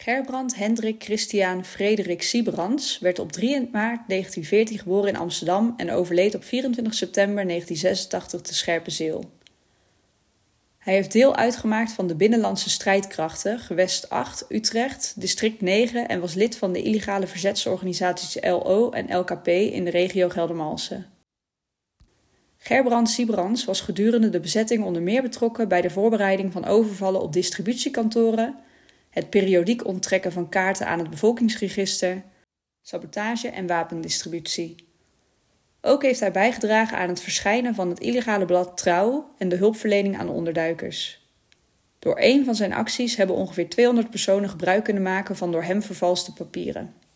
Gerbrand Hendrik Christiaan Frederik Siebrandts werd op 3 maart 1914 geboren in Amsterdam en overleed op 24 september 1986 te Scherpenzeel. Hij heeft deel uitgemaakt van de Binnenlandse Strijdkrachten, gewest 8, Utrecht, district 9 en was lid van de illegale verzetsorganisaties LO en LKP in de regio Geldermalsen. Gerbrand Siebrandts was gedurende de bezetting onder meer betrokken bij de voorbereiding van overvallen op distributiekantoren, het periodiek onttrekken van kaarten aan het bevolkingsregister, sabotage en wapendistributie. Ook heeft hij bijgedragen aan het verschijnen van het illegale blad Trouw en de hulpverlening aan onderduikers. Door één van zijn acties hebben ongeveer 200 personen gebruik kunnen maken van door hem vervalste papieren.